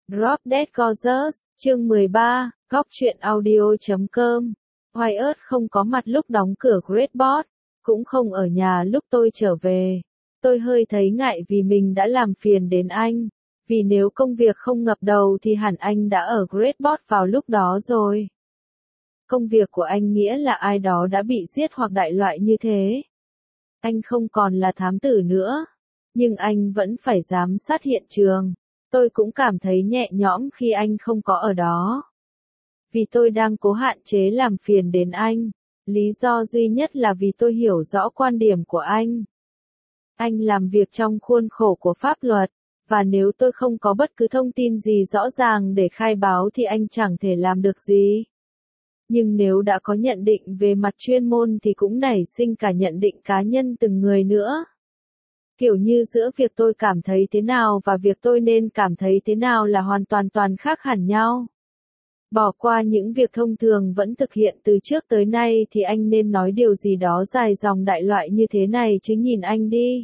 Drop Dead Gorgeous, chương 13, góc truyện audio.com. Wyatt không có mặt lúc đóng cửa Great Boss, cũng không ở nhà lúc tôi trở về. Tôi hơi thấy ngại vì mình đã làm phiền đến anh, vì nếu công việc không ngập đầu thì hẳn anh đã ở Great Boss vào lúc đó rồi. Công việc của anh nghĩa là ai đó đã bị giết hoặc đại loại như thế. Anh không còn là thám tử nữa, nhưng anh vẫn phải giám sát hiện trường. Tôi cũng cảm thấy nhẹ nhõm khi anh không có ở đó. Vì tôi đang cố hạn chế làm phiền đến anh. Lý do duy nhất là vì tôi hiểu rõ quan điểm của anh. Anh làm việc trong khuôn khổ của pháp luật, và nếu tôi không có bất cứ thông tin gì rõ ràng để khai báo thì anh chẳng thể làm được gì. Nhưng nếu đã có nhận định về mặt chuyên môn thì cũng nảy sinh cả nhận định cá nhân từng người nữa. Kiểu như giữa việc tôi cảm thấy thế nào và việc tôi nên cảm thấy thế nào là hoàn toàn khác hẳn nhau. Bỏ qua những việc thông thường vẫn thực hiện từ trước tới nay thì anh nên nói điều gì đó dài dòng đại loại như thế này chứ nhìn anh đi.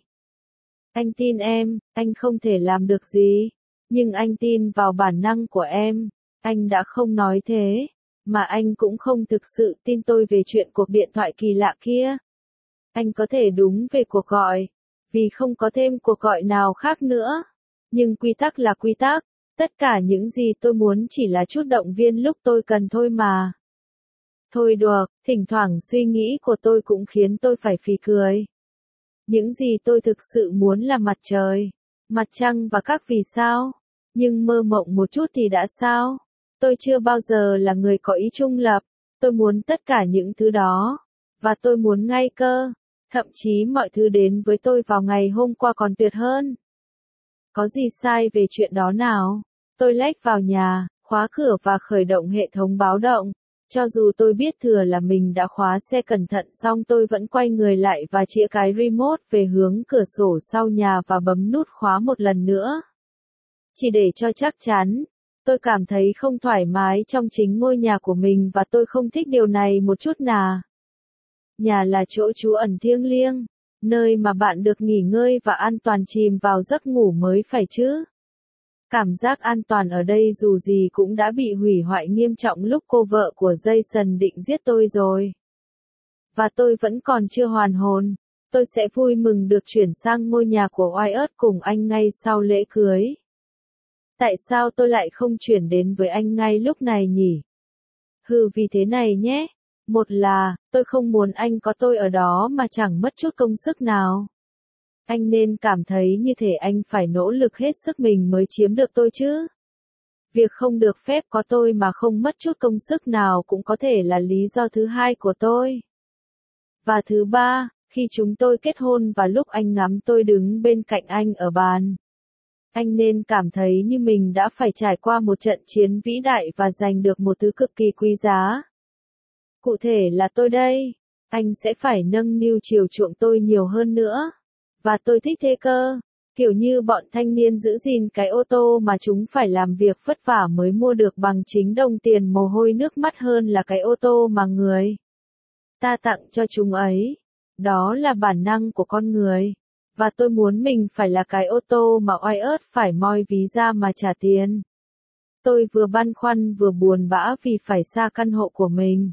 Anh tin em, anh không thể làm được gì. Nhưng anh tin vào bản năng của em. Anh đã không nói thế. Mà anh cũng không thực sự tin tôi về chuyện cuộc điện thoại kỳ lạ kia. Anh có thể đúng về cuộc gọi. Vì không có thêm cuộc gọi nào khác nữa. Nhưng quy tắc là quy tắc. Tất cả những gì tôi muốn chỉ là chút động viên lúc tôi cần thôi mà. Thôi được, thỉnh thoảng suy nghĩ của tôi cũng khiến tôi phải phì cười. Những gì tôi thực sự muốn là mặt trời, mặt trăng và các vì sao. Nhưng mơ mộng một chút thì đã sao? Tôi chưa bao giờ là người có ý trung lập. Tôi muốn tất cả những thứ đó. Và tôi muốn ngay cơ. Thậm chí mọi thứ đến với tôi vào ngày hôm qua còn tuyệt hơn. Có gì sai về chuyện đó nào? Tôi lách vào nhà, khóa cửa và khởi động hệ thống báo động. Cho dù tôi biết thừa là mình đã khóa xe cẩn thận xong tôi vẫn quay người lại và chĩa cái remote về hướng cửa sổ sau nhà và bấm nút khóa một lần nữa. Chỉ để cho chắc chắn. Tôi cảm thấy không thoải mái trong chính ngôi nhà của mình và tôi không thích điều này một chút nào. Nhà là chỗ trú ẩn thiêng liêng, nơi mà bạn được nghỉ ngơi và an toàn chìm vào giấc ngủ mới phải chứ. Cảm giác an toàn ở đây dù gì cũng đã bị hủy hoại nghiêm trọng lúc cô vợ của Jason định giết tôi rồi. Và tôi vẫn còn chưa hoàn hồn. Tôi sẽ vui mừng được chuyển sang ngôi nhà của Wyatt cùng anh ngay sau lễ cưới. Tại sao tôi lại không chuyển đến với anh ngay lúc này nhỉ? Vì thế này nhé. Một là, tôi không muốn anh có tôi ở đó mà chẳng mất chút công sức nào. Anh nên cảm thấy như thể anh phải nỗ lực hết sức mình mới chiếm được tôi chứ. Việc không được phép có tôi mà không mất chút công sức nào cũng có thể là lý do thứ hai của tôi. Và thứ ba, khi chúng tôi kết hôn và lúc anh ngắm tôi đứng bên cạnh anh ở bàn. Anh nên cảm thấy như mình đã phải trải qua một trận chiến vĩ đại và giành được một thứ cực kỳ quý giá. Cụ thể là tôi đây. Anh sẽ phải nâng niu chiều chuộng tôi nhiều hơn nữa. Và tôi thích thế cơ. Kiểu như bọn thanh niên giữ gìn cái ô tô mà chúng phải làm việc vất vả mới mua được bằng chính đồng tiền mồ hôi nước mắt hơn là cái ô tô mà người ta tặng cho chúng ấy. Đó là bản năng của con người. Và tôi muốn mình phải là cái ô tô mà Wyatt phải moi ví ra mà trả tiền. Tôi vừa băn khoăn vừa buồn bã vì phải xa căn hộ của mình.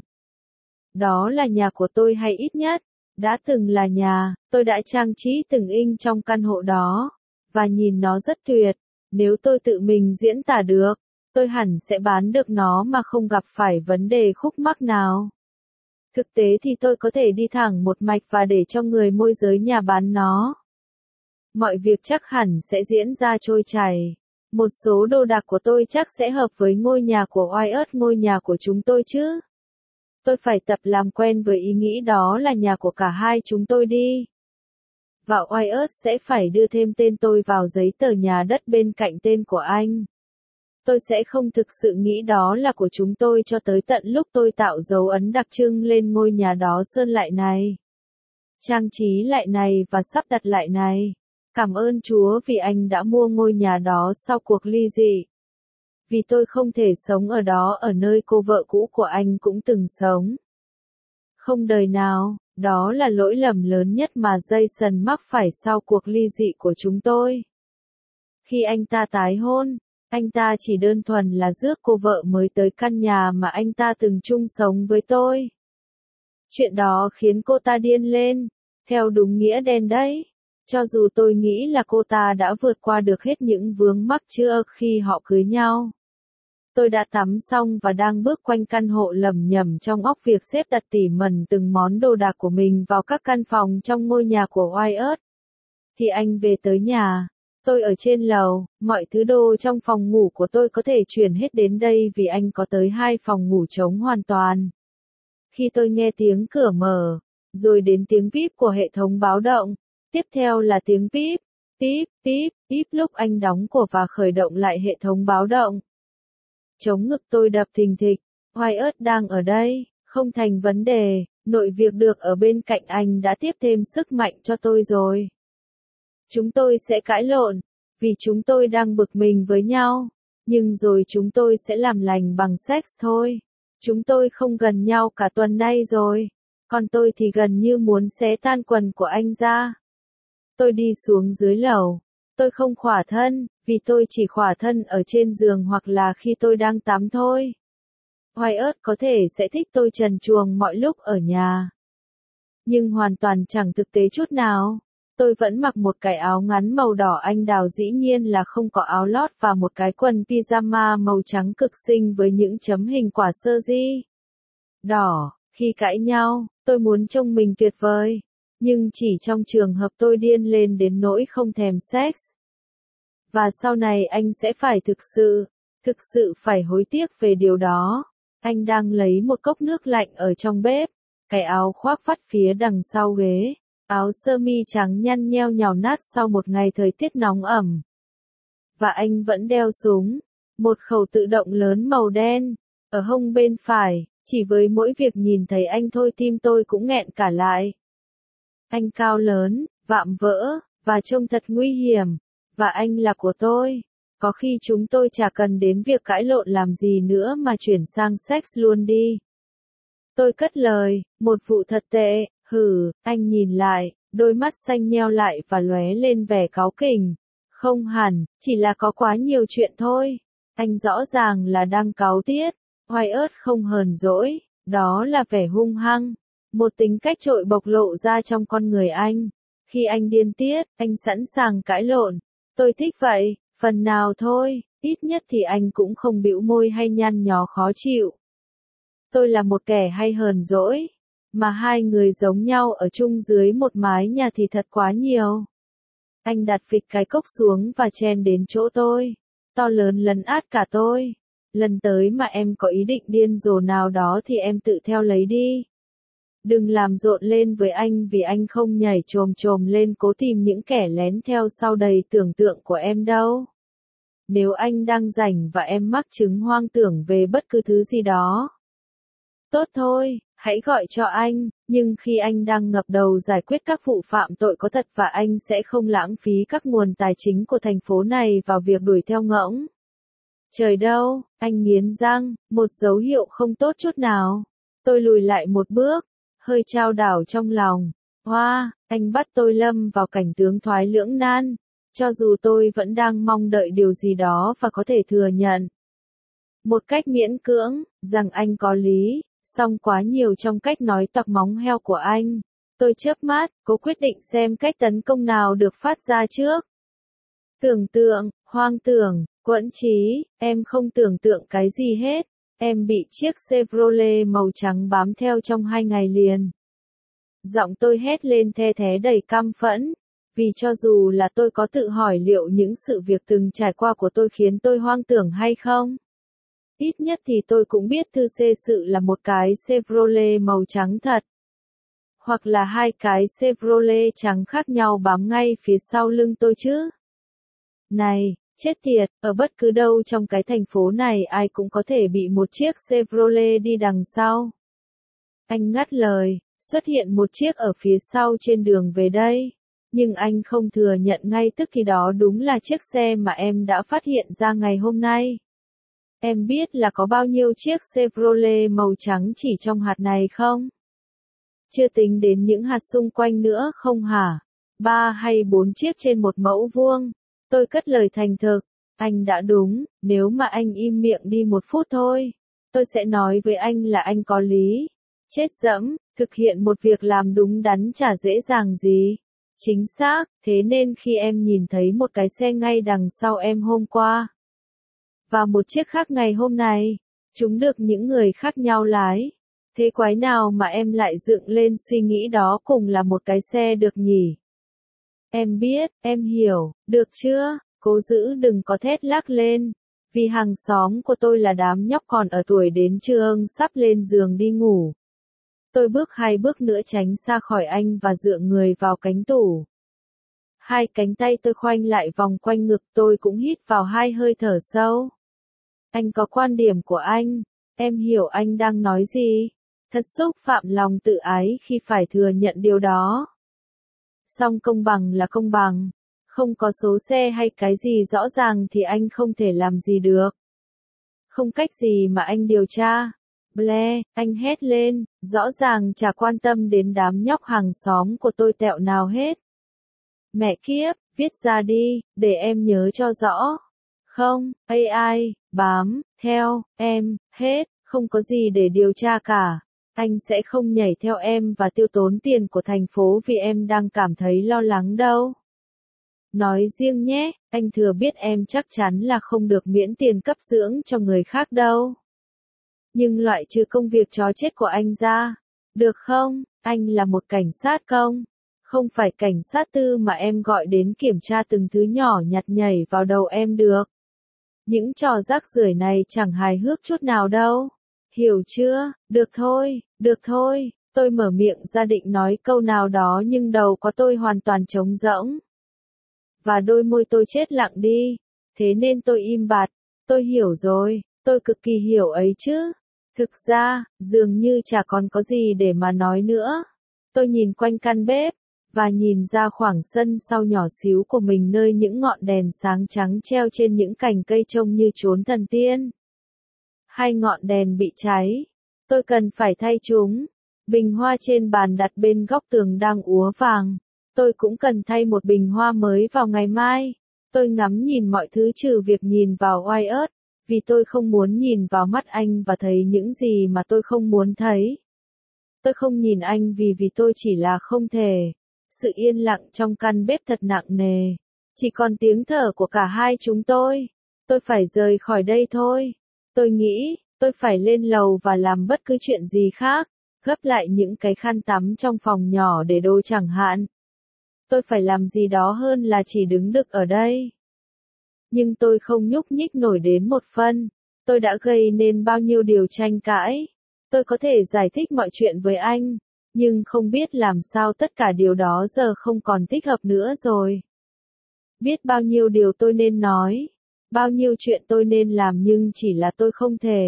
Đó là nhà của tôi hay ít nhất, đã từng là nhà, tôi đã trang trí từng inch trong căn hộ đó, và nhìn nó rất tuyệt. Nếu tôi tự mình diễn tả được, tôi hẳn sẽ bán được nó mà không gặp phải vấn đề khúc mắc nào. Thực tế thì tôi có thể đi thẳng một mạch và để cho người môi giới nhà bán nó. Mọi việc chắc hẳn sẽ diễn ra trôi chảy. Một số đồ đạc của tôi chắc sẽ hợp với ngôi nhà của Wyatt, ngôi nhà của chúng tôi chứ. Tôi phải tập làm quen với ý nghĩ đó là nhà của cả hai chúng tôi đi. Và Wyatt sẽ phải đưa thêm tên tôi vào giấy tờ nhà đất bên cạnh tên của anh. Tôi sẽ không thực sự nghĩ đó là của chúng tôi cho tới tận lúc tôi tạo dấu ấn đặc trưng lên ngôi nhà đó, sơn lại này, trang trí lại này và sắp đặt lại này. Cảm ơn Chúa vì anh đã mua ngôi nhà đó sau cuộc ly dị. Vì tôi không thể sống ở đó ở nơi cô vợ cũ của anh cũng từng sống. Không đời nào, đó là lỗi lầm lớn nhất mà Jason mắc phải sau cuộc ly dị của chúng tôi. Khi anh ta tái hôn, Anh ta chỉ đơn thuần là rước cô vợ mới tới căn nhà mà anh ta từng chung sống với tôi. Chuyện đó khiến cô ta điên lên, theo đúng nghĩa đen đấy. Cho dù tôi nghĩ là cô ta đã vượt qua được hết những vướng mắc trước khi họ cưới nhau. Tôi đã tắm xong và đang bước quanh căn hộ lẩm nhẩm trong óc việc xếp đặt tỉ mẩn từng món đồ đạc của mình vào các căn phòng trong ngôi nhà của Wyatt. Thì anh về tới nhà. Tôi ở trên lầu, mọi thứ đồ trong phòng ngủ của tôi có thể chuyển hết đến đây vì anh có tới 2 phòng ngủ trống hoàn toàn. Khi tôi nghe tiếng cửa mở, rồi đến tiếng bíp của hệ thống báo động, tiếp theo là tiếng bíp, bíp, bíp, bíp lúc anh đóng cửa và khởi động lại hệ thống báo động. Trống ngực tôi đập thình thịch, Wyatt đang ở đây, không thành vấn đề, nội việc được ở bên cạnh anh đã tiếp thêm sức mạnh cho tôi rồi. Chúng tôi sẽ cãi lộn, vì chúng tôi đang bực mình với nhau, nhưng rồi chúng tôi sẽ làm lành bằng sex thôi. Chúng tôi không gần nhau cả tuần nay rồi, còn tôi thì gần như muốn xé tan quần của anh ra. Tôi đi xuống dưới lầu. Tôi không khỏa thân, vì tôi chỉ khỏa thân ở trên giường hoặc là khi tôi đang tắm thôi. Wyatt có thể sẽ thích tôi trần truồng mọi lúc ở nhà. Nhưng hoàn toàn chẳng thực tế chút nào. Tôi vẫn mặc một cái áo ngắn màu đỏ anh đào, dĩ nhiên là không có áo lót, và một cái quần pyjama màu trắng cực xinh với những chấm hình quả sơ ri đỏ. Khi cãi nhau, tôi muốn trông mình tuyệt vời. Nhưng chỉ trong trường hợp tôi điên lên đến nỗi không thèm sex. Và sau này anh sẽ phải thực sự phải hối tiếc về điều đó. Anh đang lấy một cốc nước lạnh ở trong bếp, cái áo khoác vắt phía đằng sau ghế, áo sơ mi trắng nhăn nheo nhàu nát sau một ngày thời tiết nóng ẩm. Và anh vẫn đeo súng, một khẩu tự động lớn màu đen, ở hông bên phải, chỉ với mỗi việc nhìn thấy anh thôi tim tôi cũng nghẹn cả lại. Anh cao lớn, vạm vỡ, và trông thật nguy hiểm, và anh là của tôi. Có khi chúng tôi chả cần đến việc cãi lộn làm gì nữa mà chuyển sang sex luôn đi. Tôi cất lời, một vụ thật tệ, anh nhìn lại, đôi mắt xanh nheo lại và lóe lên vẻ cáu kỉnh. Không hẳn, chỉ là có quá nhiều chuyện thôi. Anh rõ ràng là đang cáu tiết. Wyatt không hờn dỗi, đó là vẻ hung hăng. Một tính cách trội bộc lộ ra trong con người anh. Khi anh điên tiết, anh sẵn sàng cãi lộn. Tôi thích vậy, phần nào thôi, ít nhất thì anh cũng không bĩu môi hay nhăn nhó khó chịu. Tôi là một kẻ hay hờn dỗi, mà hai người giống nhau ở chung dưới một mái nhà thì thật quá nhiều. Anh đặt phịch cái cốc xuống và chen đến chỗ tôi, to lớn lấn át cả tôi. Lần tới mà em có ý định điên rồ nào đó thì em tự theo lấy đi. Đừng làm rộn lên với anh vì anh không nhảy chồm chồm lên cố tìm những kẻ lén theo sau đầy tưởng tượng của em đâu. Nếu anh đang rảnh và em mắc chứng hoang tưởng về bất cứ thứ gì đó, tốt thôi, hãy gọi cho anh, nhưng khi anh đang ngập đầu giải quyết các vụ phạm tội có thật, và anh sẽ không lãng phí các nguồn tài chính của thành phố này vào việc đuổi theo ngỗng. Trời đâu, anh nghiến răng, một dấu hiệu không tốt chút nào. Tôi lùi lại một bước, hơi chao đảo trong lòng. Hoa, anh bắt tôi lâm vào cảnh tướng thoái lưỡng nan. Cho dù tôi vẫn đang mong đợi điều gì đó và có thể thừa nhận một cách miễn cưỡng rằng anh có lý, song quá nhiều trong cách nói tặc móng heo của anh. Tôi chớp mắt, cố quyết định xem cách tấn công nào được phát ra trước. Tưởng tượng, hoang tưởng, quẫn trí, em không tưởng tượng cái gì hết. Em bị chiếc Chevrolet màu trắng bám theo trong 2 ngày liền. Giọng tôi hét lên the thé đầy căm phẫn, vì cho dù là tôi có tự hỏi liệu những sự việc từng trải qua của tôi khiến tôi hoang tưởng hay không, ít nhất thì tôi cũng biết thư xê sự là một cái Chevrolet màu trắng thật. Hoặc là 2 cái Chevrolet trắng khác nhau bám ngay phía sau lưng tôi chứ. Này, chết tiệt, ở bất cứ đâu trong cái thành phố này ai cũng có thể bị một chiếc Chevrolet đi đằng sau. Anh ngắt lời, xuất hiện một chiếc ở phía sau trên đường về đây. Nhưng anh không thừa nhận ngay tức thì đó đúng là chiếc xe mà em đã phát hiện ra ngày hôm nay. Em biết là có bao nhiêu chiếc Chevrolet màu trắng chỉ trong hạt này không? Chưa tính đến những hạt xung quanh nữa không hả? 3 hay 4 chiếc trên một mẫu vuông. Tôi cất lời thành thực. Anh đã đúng, nếu mà anh im miệng đi một phút thôi, tôi sẽ nói với anh là anh có lý. Chết dẫm, thực hiện một việc làm đúng đắn chả dễ dàng gì. Chính xác, thế nên khi em nhìn thấy một cái xe ngay đằng sau em hôm qua, và một chiếc khác ngày hôm nay, chúng được những người khác nhau lái. Thế quái nào mà em lại dựng lên suy nghĩ đó cùng là một cái xe được nhỉ? Em biết, em hiểu, được chưa? Cố giữ đừng có thét lác lên. Vì hàng xóm của tôi là đám nhóc còn ở tuổi đến trường sắp lên giường đi ngủ. Tôi bước 2 bước nữa tránh xa khỏi anh và dựa người vào cánh tủ. 2 cánh tay tôi khoanh lại vòng quanh ngực, tôi cũng hít vào 2 hơi thở sâu. Anh có quan điểm của anh, em hiểu anh đang nói gì. Thật xúc phạm lòng tự ái khi phải thừa nhận điều đó. Song công bằng là công bằng. Không có số xe hay cái gì rõ ràng thì anh không thể làm gì được. Không cách gì mà anh điều tra. Blair, anh hét lên, rõ ràng chả quan tâm đến đám nhóc hàng xóm của tôi tẹo nào hết. Mẹ kiếp, viết ra đi, để em nhớ cho rõ. Không, AI, bám, theo, em, hết, không có gì để điều tra cả. Anh sẽ không nhảy theo em và tiêu tốn tiền của thành phố vì em đang cảm thấy lo lắng đâu. Nói riêng nhé, anh thừa biết em chắc chắn là không được miễn tiền cấp dưỡng cho người khác đâu. Nhưng loại trừ công việc chó chết của anh ra, được không? Anh là một cảnh sát công, không phải cảnh sát tư mà em gọi đến kiểm tra từng thứ nhỏ nhặt nhảy vào đầu em được. Những trò rác rưởi này chẳng hài hước chút nào đâu. Hiểu chưa? Được thôi, tôi mở miệng ra định nói câu nào đó nhưng đầu có tôi hoàn toàn trống rỗng. Và đôi môi tôi chết lặng đi. Thế nên tôi im bặt. Tôi hiểu rồi, tôi cực kỳ hiểu ấy chứ. Thực ra, dường như chả còn có gì để mà nói nữa. Tôi nhìn quanh căn bếp, và nhìn ra khoảng sân sau nhỏ xíu của mình nơi những ngọn đèn sáng trắng treo trên những cành cây trông như chốn thần tiên. 2 ngọn đèn bị cháy. Tôi cần phải thay chúng. Bình hoa trên bàn đặt bên góc tường đang úa vàng. Tôi cũng cần thay một bình hoa mới vào ngày mai. Tôi ngắm nhìn mọi thứ trừ việc nhìn vào Wyatt, vì tôi không muốn nhìn vào mắt anh và thấy những gì mà tôi không muốn thấy. Tôi không nhìn anh vì tôi chỉ là không thể. Sự yên lặng trong căn bếp thật nặng nề. Chỉ còn tiếng thở của cả hai chúng tôi. Tôi phải rời khỏi đây thôi. Tôi nghĩ, tôi phải lên lầu và làm bất cứ chuyện gì khác. Gấp lại những cái khăn tắm trong phòng nhỏ để đồ chẳng hạn. Tôi phải làm gì đó hơn là chỉ đứng đực ở đây. Nhưng tôi không nhúc nhích nổi đến một phân. Tôi đã gây nên bao nhiêu điều tranh cãi. Tôi có thể giải thích mọi chuyện với anh, nhưng không biết làm sao tất cả điều đó giờ không còn thích hợp nữa rồi. Biết bao nhiêu điều tôi nên nói, bao nhiêu chuyện tôi nên làm nhưng chỉ là tôi không thể.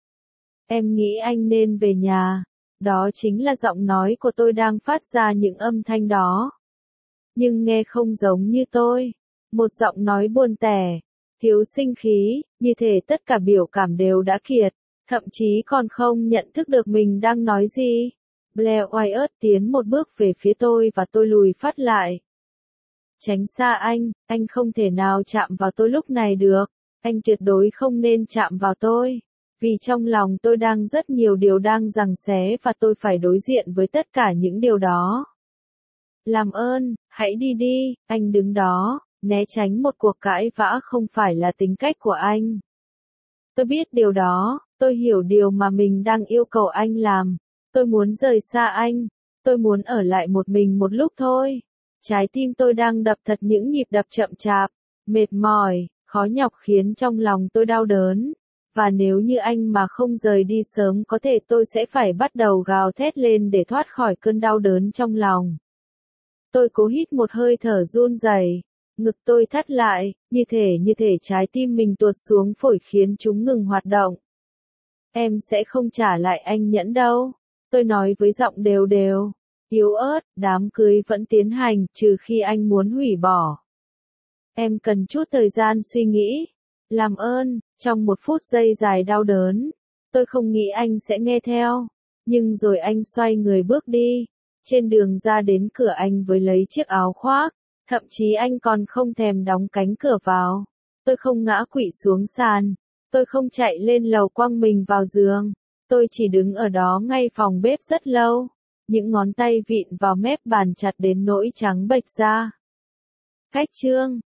Em nghĩ anh nên về nhà. Đó chính là giọng nói của tôi đang phát ra những âm thanh đó. Nhưng nghe không giống như tôi. Một giọng nói buồn tẻ, thiếu sinh khí, như thể tất cả biểu cảm đều đã kiệt, thậm chí còn không nhận thức được mình đang nói gì. Blair Wyatt tiến một bước về phía tôi và tôi lùi phát lại. Tránh xa anh không thể nào chạm vào tôi lúc này được. Anh tuyệt đối không nên chạm vào tôi. Vì trong lòng tôi đang rất nhiều điều đang giằng xé và tôi phải đối diện với tất cả những điều đó. Làm ơn, hãy đi đi, anh đứng đó, né tránh một cuộc cãi vã không phải là tính cách của anh. Tôi biết điều đó, tôi hiểu điều mà mình đang yêu cầu anh làm. Tôi muốn rời xa anh, tôi muốn ở lại một mình một lúc thôi. Trái tim tôi đang đập thật những nhịp đập chậm chạp, mệt mỏi, khó nhọc khiến trong lòng tôi đau đớn. Và nếu như anh mà không rời đi sớm có thể tôi sẽ phải bắt đầu gào thét lên để thoát khỏi cơn đau đớn trong lòng. Tôi cố hít một hơi thở run rẩy, ngực tôi thắt lại, như thể trái tim mình tuột xuống phổi khiến chúng ngừng hoạt động. Em sẽ không trả lại anh nhẫn đâu, tôi nói với giọng đều đều, yếu ớt, đám cưới vẫn tiến hành, trừ khi anh muốn hủy bỏ. Em cần chút thời gian suy nghĩ. Làm ơn, trong một phút giây dài đau đớn, tôi không nghĩ anh sẽ nghe theo. Nhưng rồi anh xoay người bước đi. Trên đường ra đến cửa anh với lấy chiếc áo khoác. Thậm chí anh còn không thèm đóng cánh cửa vào. Tôi không ngã quỵ xuống sàn. Tôi không chạy lên lầu quăng mình vào giường. Tôi chỉ đứng ở đó ngay phòng bếp rất lâu. Những ngón tay vịn vào mép bàn chặt đến nỗi trắng bệch ra. Khách trương,